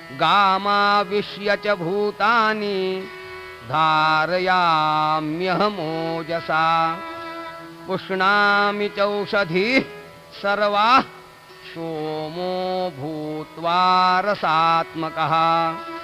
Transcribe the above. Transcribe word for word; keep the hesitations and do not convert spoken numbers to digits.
गामाविश्य च भूतानि धारयाम्यहमोजसा पुष्णामि चौषधीः सर्वाः सोमो भूत्वा रसात्मकः।